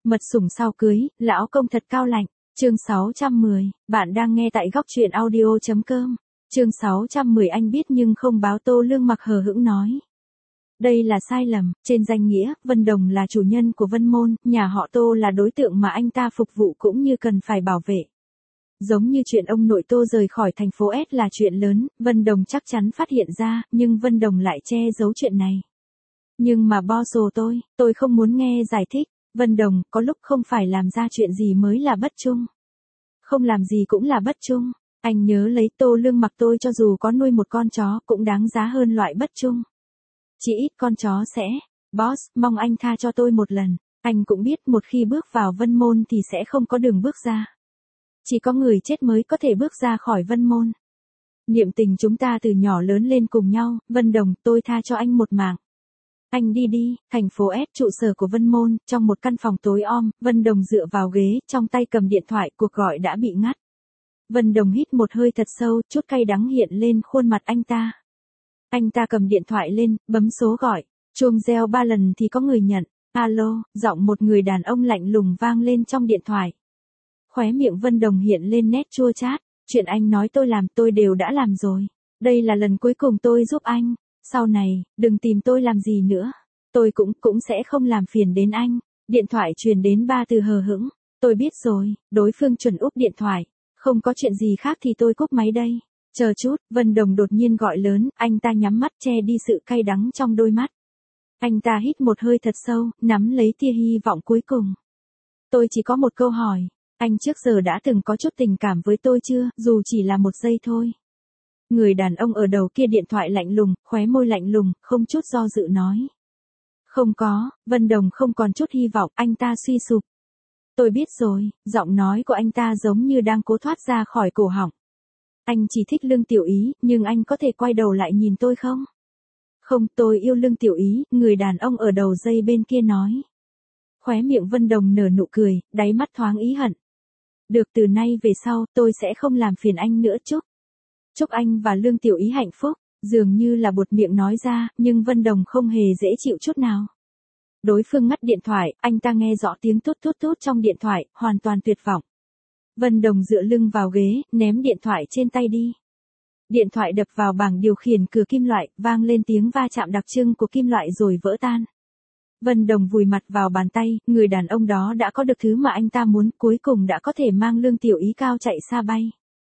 Mật sủng sau cưới, lão công thật cao lạnh. Chương 610, bạn đang nghe tại góc truyện audio.com. Chương 610 anh biết nhưng không báo. Tô Lương Mặc hờ hững nói. Đây là sai lầm, trên danh nghĩa, Vân Đồng là chủ nhân của Vân Môn, nhà họ Tô là đối tượng mà anh ta phục vụ cũng như cần phải bảo vệ. Giống như chuyện ông nội Tô rời khỏi thành phố S là chuyện lớn, Vân Đồng chắc chắn phát hiện ra, nhưng Vân Đồng lại che giấu chuyện này. Nhưng mà boss tôi không muốn nghe giải thích. Vân Đồng, có lúc không phải làm ra chuyện gì mới là bất trung. Không làm gì cũng là bất trung. Anh nhớ lấy. Tô Lương Mặc tôi cho dù có nuôi một con chó cũng đáng giá hơn loại bất trung. Chỉ ít con chó sẽ. Boss, mong anh tha cho tôi một lần. Anh cũng biết một khi bước vào Vân Môn thì sẽ không có đường bước ra. Chỉ có người chết mới có thể bước ra khỏi Vân Môn. Niệm tình chúng ta từ nhỏ lớn lên cùng nhau, Vân Đồng, tôi tha cho anh một mạng. Anh đi đi. Thành phố S, trụ sở của Vân Môn, trong một căn phòng tối om, Vân Đồng dựa vào ghế, trong tay cầm điện thoại, cuộc gọi đã bị ngắt. Vân Đồng hít một hơi thật sâu, chút cay đắng hiện lên khuôn mặt anh ta. Anh ta cầm điện thoại lên, bấm số gọi, chuông reo 3 lần thì có người nhận. Alo, giọng một người đàn ông lạnh lùng vang lên trong điện thoại. Khóe miệng Vân Đồng hiện lên nét chua chát, chuyện anh nói tôi làm tôi đều đã làm rồi. Đây là lần cuối cùng tôi giúp anh. Sau này, đừng tìm tôi làm gì nữa. Tôi cũng sẽ không làm phiền đến anh. Điện thoại truyền đến 3 từ hờ hững. Tôi biết rồi. Đối phương chuẩn úp điện thoại. Không có chuyện gì khác thì tôi cúp máy đây. Chờ chút. Vân Đồng đột nhiên gọi lớn. Anh ta nhắm mắt che đi sự cay đắng trong đôi mắt. Anh ta hít một hơi thật sâu, nắm lấy tia hy vọng cuối cùng. Tôi chỉ có một câu hỏi. Anh trước giờ đã từng có chút tình cảm với tôi chưa, dù chỉ là một giây thôi. Người đàn ông ở đầu kia điện thoại lạnh lùng, khóe môi lạnh lùng, không chút do dự nói. Không có. Vân Đồng không còn chút hy vọng, anh ta suy sụp. Tôi biết rồi. Giọng nói của anh ta giống như đang cố thoát ra khỏi cổ họng. Anh chỉ thích Lương Tiểu Ý, nhưng anh có thể quay đầu lại nhìn tôi không? Không, tôi yêu Lương Tiểu Ý, người đàn ông ở đầu dây bên kia nói. Khóe miệng Vân Đồng nở nụ cười, đáy mắt thoáng ý hận. Được, từ nay về sau, tôi sẽ không làm phiền anh nữa. Chúc anh và Lương Tiểu Ý hạnh phúc. Dường như là buột miệng nói ra, nhưng Vân Đồng không hề dễ chịu chút nào. Đối phương ngắt điện thoại, anh ta nghe rõ tiếng tút tút tút trong điện thoại, hoàn toàn tuyệt vọng. Vân Đồng dựa lưng vào ghế, ném điện thoại trên tay đi. Điện thoại đập vào bảng điều khiển cửa kim loại, vang lên tiếng va chạm đặc trưng của kim loại rồi vỡ tan. Vân Đồng vùi mặt vào bàn tay, người đàn ông đó đã có được thứ mà anh ta muốn, cuối cùng đã có thể mang Lương Tiểu Ý cao chạy xa bay.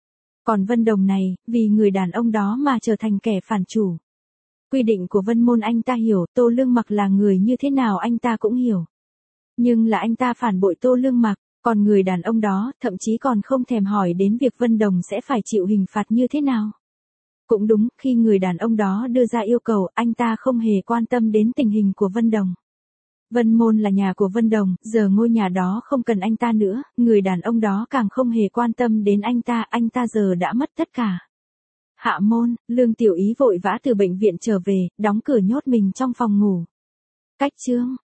Còn Vân Đồng này, vì người đàn ông đó mà trở thành kẻ phản chủ. Quy định của Vân Môn anh ta hiểu, Tô Lương Mặc là người như thế nào anh ta cũng hiểu. Nhưng là anh ta phản bội Tô Lương Mặc, còn người đàn ông đó thậm chí còn không thèm hỏi đến việc Vân Đồng sẽ phải chịu hình phạt như thế nào. Cũng đúng, khi người đàn ông đó đưa ra yêu cầu, anh ta không hề quan tâm đến tình hình của Vân Đồng. Vân Môn là nhà của Vân Đồng, giờ ngôi nhà đó không cần anh ta nữa, người đàn ông đó càng không hề quan tâm đến anh ta giờ đã mất tất cả. Hạ Môn, Lương Tiểu Ý vội vã từ bệnh viện trở về, đóng cửa nhốt mình trong phòng ngủ. Cách chương